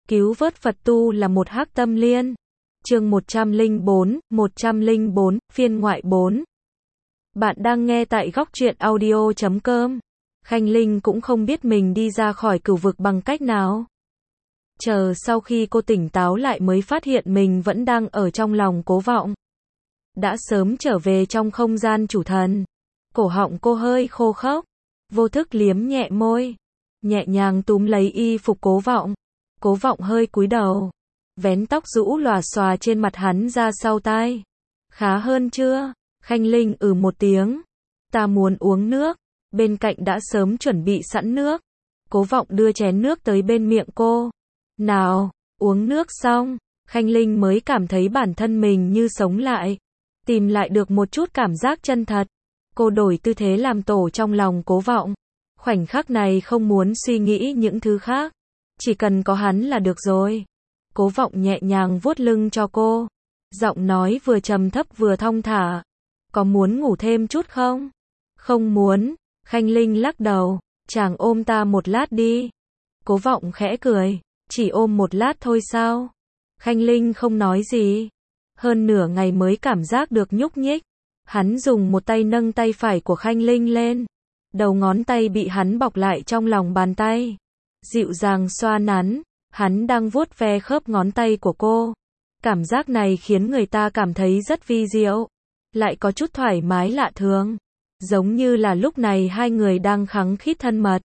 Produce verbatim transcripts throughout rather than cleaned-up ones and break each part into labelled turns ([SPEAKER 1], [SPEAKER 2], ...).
[SPEAKER 1] Cứu vớt Phật tu là một hắc tâm liên. Chương một trăm lẻ bốn, một trăm lẻ bốn, phiên ngoại bốn. Bạn đang nghe tại góc truyện audio chấm com. Khanh Linh cũng không biết mình đi ra khỏi cửu vực bằng cách nào. Chờ sau khi cô tỉnh táo lại mới phát hiện mình vẫn đang ở trong lòng Cố Vọng. Đã sớm trở về trong không gian chủ thần. Cổ họng cô hơi khô khốc, vô thức liếm nhẹ môi, nhẹ nhàng túm lấy y phục Cố Vọng. Cố Vọng hơi cúi đầu, vén tóc rũ lòa xòa trên mặt hắn ra sau tai. Khá hơn chưa? Khanh Linh ừ một tiếng. Ta muốn uống nước. Bên cạnh đã sớm chuẩn bị sẵn nước. Cố Vọng đưa chén nước tới bên miệng cô. Nào, uống nước xong, Khanh Linh mới cảm thấy bản thân mình như sống lại. Tìm lại được một chút cảm giác chân thật. Cô đổi tư thế làm tổ trong lòng Cố Vọng. Khoảnh khắc này không muốn suy nghĩ những thứ khác. Chỉ cần có hắn là được rồi. Cố Vọng nhẹ nhàng vuốt lưng cho cô. Giọng nói vừa trầm thấp vừa thong thả. Có muốn ngủ thêm chút không? Không muốn. Khanh Linh lắc đầu. Chàng ôm ta một lát đi. Cố Vọng khẽ cười. Chỉ ôm một lát thôi sao? Khanh Linh không nói gì. Hơn nửa ngày mới cảm giác được nhúc nhích. Hắn dùng một tay nâng tay phải của Khanh Linh lên. Đầu ngón tay bị hắn bọc lại trong lòng bàn tay. Dịu dàng xoa nắn. Hắn đang vuốt ve khớp ngón tay của cô. Cảm giác này khiến người ta cảm thấy rất vi diệu. Lại có chút thoải mái lạ thường. Giống như là lúc này hai người đang khăng khít thân mật.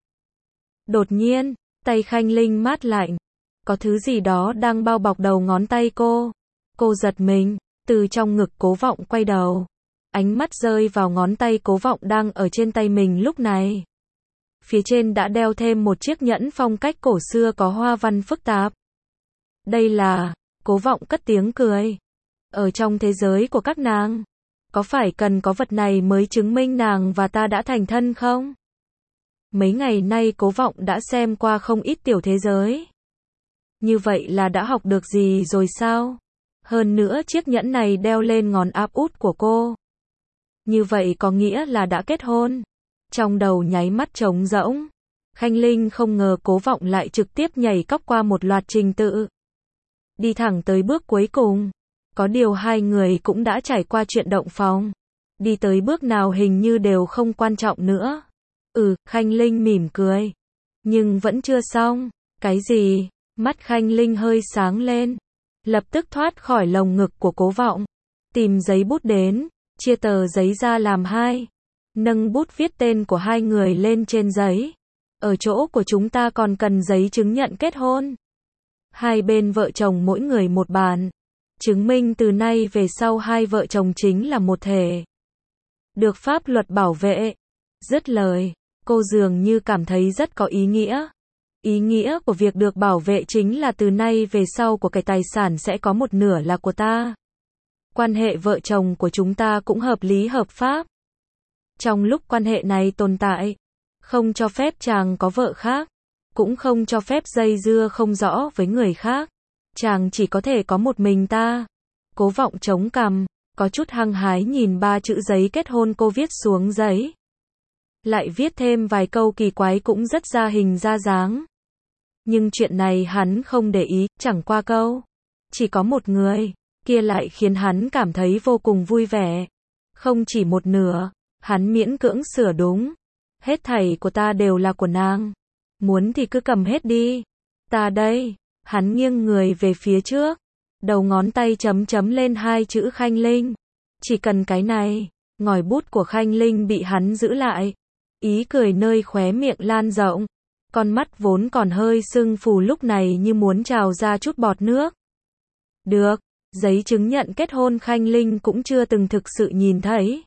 [SPEAKER 1] Đột nhiên, tay Khanh Linh mát lạnh. Có thứ gì đó đang bao bọc đầu ngón tay cô. Cô giật mình, từ trong ngực Cố Vọng quay đầu. Ánh mắt rơi vào ngón tay Cố Vọng đang ở trên tay mình lúc này. Phía trên đã đeo thêm một chiếc nhẫn phong cách cổ xưa có hoa văn phức tạp. Đây là, Cố Vọng cất tiếng cười. Ở trong thế giới của các nàng, có phải cần có vật này mới chứng minh nàng và ta đã thành thân không? Mấy ngày nay Cố Vọng đã xem qua không ít tiểu thế giới. Như vậy là đã học được gì rồi sao? Hơn nữa chiếc nhẫn này đeo lên ngón áp út của cô. Như vậy có nghĩa là đã kết hôn. Trong đầu nháy mắt trống rỗng. Khanh Linh không ngờ Cố Vọng lại trực tiếp nhảy cóc qua một loạt trình tự. Đi thẳng tới bước cuối cùng. Có điều hai người cũng đã trải qua chuyện động phòng. Đi tới bước nào hình như đều không quan trọng nữa. Ừ, Khanh Linh mỉm cười. Nhưng vẫn chưa xong. Cái gì? Mắt Khanh Linh hơi sáng lên. Lập tức thoát khỏi lồng ngực của Cố Vọng. Tìm giấy bút đến. Chia tờ giấy ra làm hai. Nâng bút viết tên của hai người lên trên giấy. Ở chỗ của chúng ta còn cần giấy chứng nhận kết hôn. Hai bên vợ chồng mỗi người một bản. Chứng minh từ nay về sau hai vợ chồng chính là một thể. Được pháp luật bảo vệ. Dứt lời, cô dường như cảm thấy rất có ý nghĩa. Ý nghĩa của việc được bảo vệ chính là từ nay về sau của cái tài sản sẽ có một nửa là của ta. Quan hệ vợ chồng của chúng ta cũng hợp lý hợp pháp. Trong lúc quan hệ này tồn tại, không cho phép chàng có vợ khác, cũng không cho phép dây dưa không rõ với người khác. Chàng chỉ có thể có một mình ta. Cố Vọng chống cằm, có chút hăng hái nhìn ba chữ giấy kết hôn cô viết xuống giấy. Lại viết thêm vài câu kỳ quái cũng rất ra hình ra dáng. Nhưng chuyện này hắn không để ý, chẳng qua câu. Chỉ có một người, kia lại khiến hắn cảm thấy vô cùng vui vẻ. Không chỉ một nửa, hắn miễn cưỡng sửa đúng. Hết thảy của ta đều là của nàng. Muốn thì cứ cầm hết đi. Ta đây. Hắn nghiêng người về phía trước. Đầu ngón tay chấm chấm lên hai chữ Khanh Linh. Chỉ cần cái này. Ngòi bút của Khanh Linh bị hắn giữ lại. Ý cười nơi khóe miệng lan rộng. Con mắt vốn còn hơi sưng phù lúc này như muốn trào ra chút bọt nước. Được. Giấy chứng nhận kết hôn Khanh Linh cũng chưa từng thực sự nhìn thấy.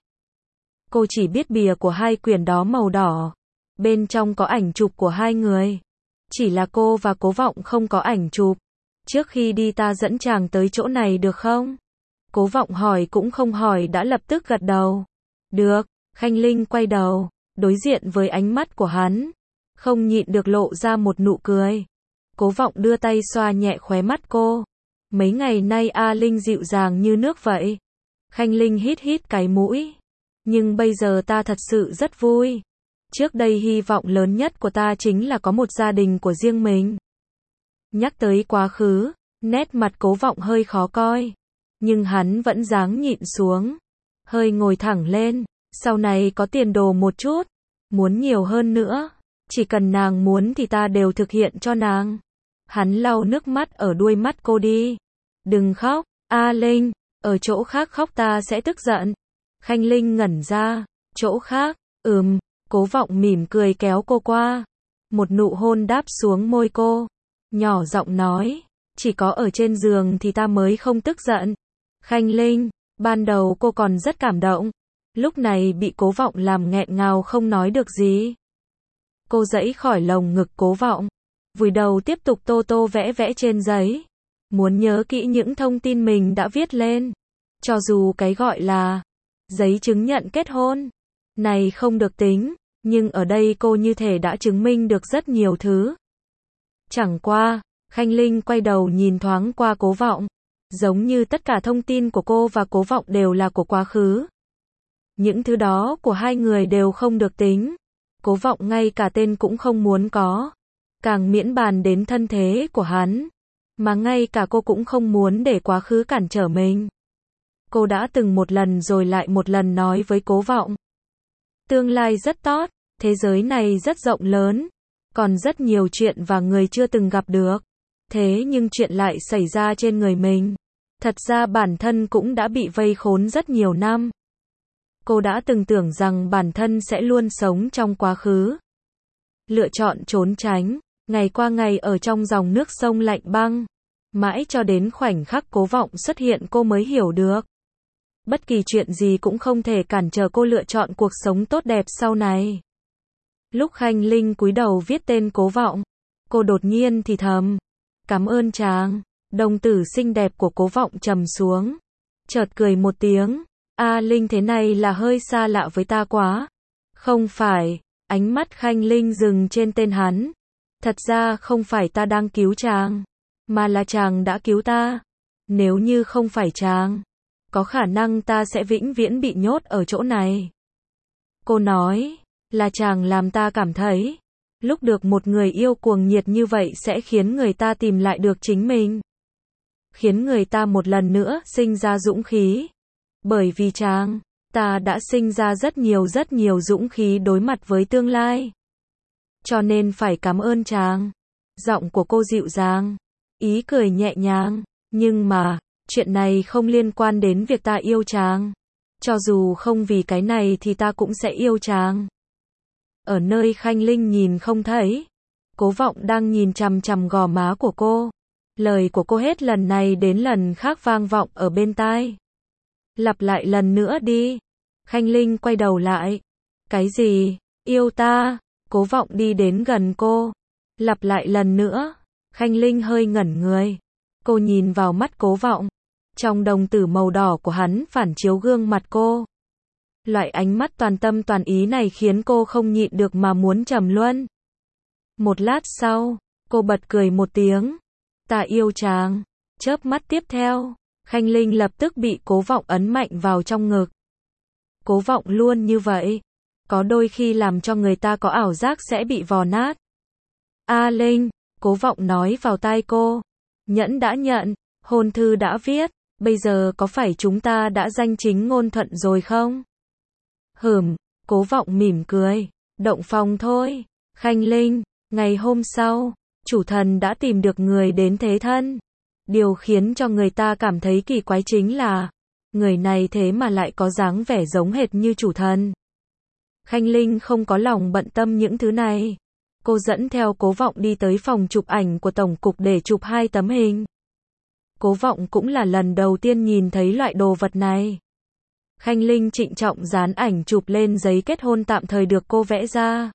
[SPEAKER 1] Cô chỉ biết bìa của hai quyển đó màu đỏ. Bên trong có ảnh chụp của hai người. Chỉ là cô và Cố Vọng không có ảnh chụp. Trước khi đi ta dẫn chàng tới chỗ này được không? Cố Vọng hỏi cũng không hỏi đã lập tức gật đầu. Được. Khanh Linh quay đầu, đối diện với ánh mắt của hắn. Không nhịn được lộ ra một nụ cười. Cố Vọng đưa tay xoa nhẹ khóe mắt cô. Mấy ngày nay A Linh dịu dàng như nước vậy. Khanh Linh hít hít cái mũi. Nhưng bây giờ ta thật sự rất vui. Trước đây hy vọng lớn nhất của ta chính là có một gia đình của riêng mình. Nhắc tới quá khứ, nét mặt Cố Vọng hơi khó coi. Nhưng hắn vẫn dáng nhịn xuống. Hơi ngồi thẳng lên. Sau này có tiền đồ một chút. Muốn nhiều hơn nữa. Chỉ cần nàng muốn thì ta đều thực hiện cho nàng. Hắn lau nước mắt ở đuôi mắt cô đi. Đừng khóc, A Linh. Ở chỗ khác khóc ta sẽ tức giận. Khanh Linh ngẩn ra. Chỗ khác, ừm. Cố Vọng mỉm cười kéo cô qua. Một nụ hôn đáp xuống môi cô. Nhỏ giọng nói. Chỉ có ở trên giường thì ta mới không tức giận. Khanh Linh, ban đầu cô còn rất cảm động. Lúc này bị Cố Vọng làm nghẹn ngào không nói được gì. Cô giãy khỏi lồng ngực Cố Vọng. Vùi đầu tiếp tục tô tô vẽ vẽ trên giấy. Muốn nhớ kỹ những thông tin mình đã viết lên. Cho dù cái gọi là giấy chứng nhận kết hôn này không được tính, nhưng ở đây cô như thể đã chứng minh được rất nhiều thứ. Chẳng qua, Khanh Linh quay đầu nhìn thoáng qua Cố Vọng. Giống như tất cả thông tin của cô và Cố Vọng đều là của quá khứ. Những thứ đó của hai người đều không được tính. Cố Vọng ngay cả tên cũng không muốn có. Càng miễn bàn đến thân thế của hắn. Mà ngay cả cô cũng không muốn để quá khứ cản trở mình. Cô đã từng một lần rồi lại một lần nói với Cố Vọng. Tương lai rất tốt, thế giới này rất rộng lớn. Còn rất nhiều chuyện và người chưa từng gặp được. Thế nhưng chuyện lại xảy ra trên người mình. Thật ra bản thân cũng đã bị vây khốn rất nhiều năm. Cô đã từng tưởng rằng bản thân sẽ luôn sống trong quá khứ. Lựa chọn trốn tránh, ngày qua ngày ở trong dòng nước sông lạnh băng. Mãi cho đến khoảnh khắc Cố Vọng xuất hiện cô mới hiểu được. Bất kỳ chuyện gì cũng không thể cản trở cô lựa chọn cuộc sống tốt đẹp sau này. Lúc Khanh Linh cúi đầu viết tên Cố Vọng, cô đột nhiên thì thầm. Cảm ơn chàng. Đồng tử xinh đẹp của Cố Vọng trầm xuống. Chợt cười một tiếng. A Linh thế này là hơi xa lạ với ta quá. Không phải. Ánh mắt Khanh Linh dừng trên tên hắn. Thật ra không phải ta đang cứu chàng. Mà là chàng đã cứu ta. Nếu như không phải chàng, có khả năng ta sẽ vĩnh viễn bị nhốt ở chỗ này. Cô nói. Là chàng làm ta cảm thấy. Lúc được một người yêu cuồng nhiệt như vậy sẽ khiến người ta tìm lại được chính mình. Khiến người ta một lần nữa sinh ra dũng khí. Bởi vì chàng, ta đã sinh ra rất nhiều rất nhiều dũng khí đối mặt với tương lai. Cho nên phải cảm ơn chàng. Giọng của cô dịu dàng, ý cười nhẹ nhàng. Nhưng mà, chuyện này không liên quan đến việc ta yêu chàng. Cho dù không vì cái này thì ta cũng sẽ yêu chàng. Ở nơi Khanh Linh nhìn không thấy, Cố Vọng đang nhìn chằm chằm gò má của cô. Lời của cô hết lần này đến lần khác vang vọng ở bên tai. Lặp lại lần nữa đi. Khanh Linh quay đầu lại. Cái gì? Yêu ta? Cố Vọng đi đến gần cô. Lặp lại lần nữa. Khanh Linh hơi ngẩn người. Cô nhìn vào mắt Cố Vọng. Trong đồng tử màu đỏ của hắn phản chiếu gương mặt cô. Loại ánh mắt toàn tâm toàn ý này khiến cô không nhịn được mà muốn trầm luân. Một lát sau, cô bật cười một tiếng. Ta yêu chàng. Chớp mắt tiếp theo, Khanh Linh lập tức bị Cố Vọng ấn mạnh vào trong ngực. Cố Vọng luôn như vậy. Có đôi khi làm cho người ta có ảo giác sẽ bị vò nát. A Linh, Cố Vọng nói vào tai cô. Nhẫn đã nhận, hôn thư đã viết. Bây giờ có phải chúng ta đã danh chính ngôn thuận rồi không? Hửm, Cố Vọng mỉm cười. Động phòng thôi. Khanh Linh, ngày hôm sau, chủ thần đã tìm được người đến thế thân. Điều khiến cho người ta cảm thấy kỳ quái chính là, người này thế mà lại có dáng vẻ giống hệt như chủ thần. Khanh Linh không có lòng bận tâm những thứ này. Cô dẫn theo Cố Vọng đi tới phòng chụp ảnh của tổng cục để chụp hai tấm hình. Cố Vọng cũng là lần đầu tiên nhìn thấy loại đồ vật này. Khanh Linh trịnh trọng dán ảnh chụp lên giấy kết hôn tạm thời được cô vẽ ra.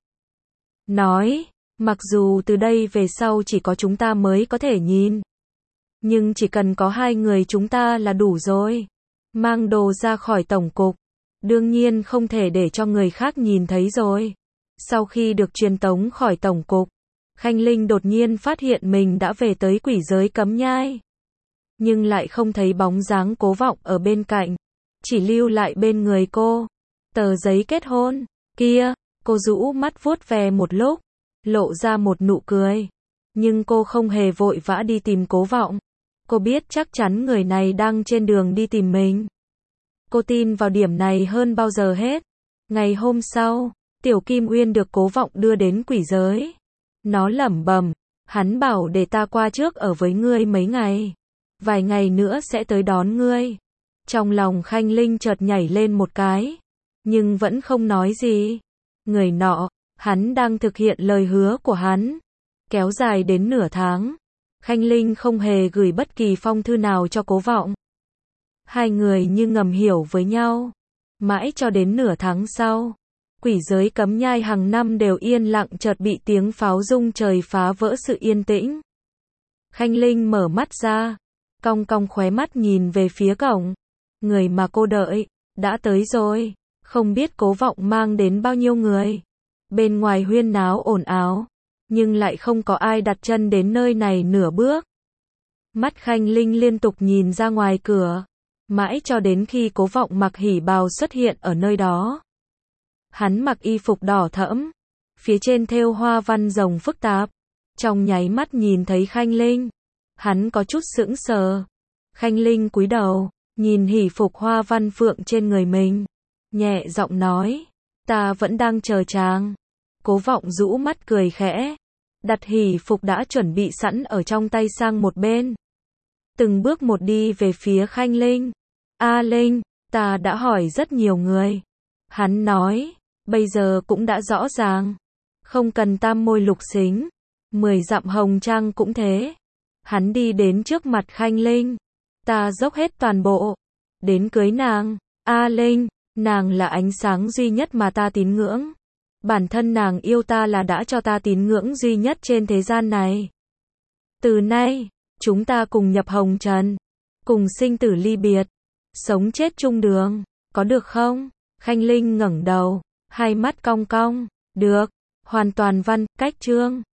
[SPEAKER 1] Nói, mặc dù từ đây về sau chỉ có chúng ta mới có thể nhìn. Nhưng chỉ cần có hai người chúng ta là đủ rồi. Mang đồ ra khỏi tổng cục. Đương nhiên không thể để cho người khác nhìn thấy rồi. Sau khi được truyền tống khỏi tổng cục, Khanh Linh đột nhiên phát hiện mình đã về tới quỷ giới cấm nhai. Nhưng lại không thấy bóng dáng Cố Vọng ở bên cạnh. Chỉ lưu lại bên người cô tờ giấy kết hôn kia. Cô rũ mắt vuốt ve một lúc, lộ ra một nụ cười. Nhưng cô không hề vội vã đi tìm Cố Vọng. Cô biết chắc chắn người này đang trên đường đi tìm mình. Cô tin vào điểm này hơn bao giờ hết. Ngày hôm sau, Tiểu Kim Uyên được Cố Vọng đưa đến quỷ giới. Nó lẩm bẩm, hắn bảo để ta qua trước ở với ngươi mấy ngày. Vài ngày nữa sẽ tới đón ngươi. Trong lòng Khanh Linh chợt nhảy lên một cái, nhưng vẫn không nói gì. Người nọ, hắn đang thực hiện lời hứa của hắn. Kéo dài đến nửa tháng, Khanh Linh không hề gửi bất kỳ phong thư nào cho Cố Vọng. Hai người như ngầm hiểu với nhau. Mãi cho đến nửa tháng sau, quỷ giới cấm nhai hàng năm đều yên lặng chợt bị tiếng pháo rung trời phá vỡ sự yên tĩnh. Khanh Linh mở mắt ra, cong cong khóe mắt nhìn về phía cổng. Người mà cô đợi, đã tới rồi. Không biết Cố Vọng mang đến bao nhiêu người. Bên ngoài huyên náo ồn ào, nhưng lại không có ai đặt chân đến nơi này nửa bước. Mắt Khanh Linh liên tục nhìn ra ngoài cửa, mãi cho đến khi Cố Vọng mặc hỉ bào xuất hiện ở nơi đó. Hắn mặc y phục đỏ thẫm, phía trên thêu hoa văn rồng phức tạp. Trong nháy mắt nhìn thấy Khanh Linh, hắn có chút sững sờ. Khanh Linh cúi đầu, nhìn hỉ phục hoa văn phượng trên người mình, nhẹ giọng nói, ta vẫn đang chờ chàng. Cố Vọng rũ mắt cười khẽ, đặt hỉ phục đã chuẩn bị sẵn ở trong tay sang một bên. Từng bước một đi về phía Khanh Linh. A Linh, ta đã hỏi rất nhiều người. Hắn nói, bây giờ cũng đã rõ ràng. Không cần tam môi lục xính, mười dặm hồng trang cũng thế. Hắn đi đến trước mặt Khanh Linh. Ta dốc hết toàn bộ, đến cưới nàng. A Linh, nàng là ánh sáng duy nhất mà ta tín ngưỡng. Bản thân nàng yêu ta là đã cho ta tín ngưỡng duy nhất trên thế gian này. Từ nay, chúng ta cùng nhập hồng trần, cùng sinh tử ly biệt, sống chết chung đường, có được không? Khanh Linh ngẩng đầu, hai mắt cong cong, được, hoàn toàn văn, cách chương.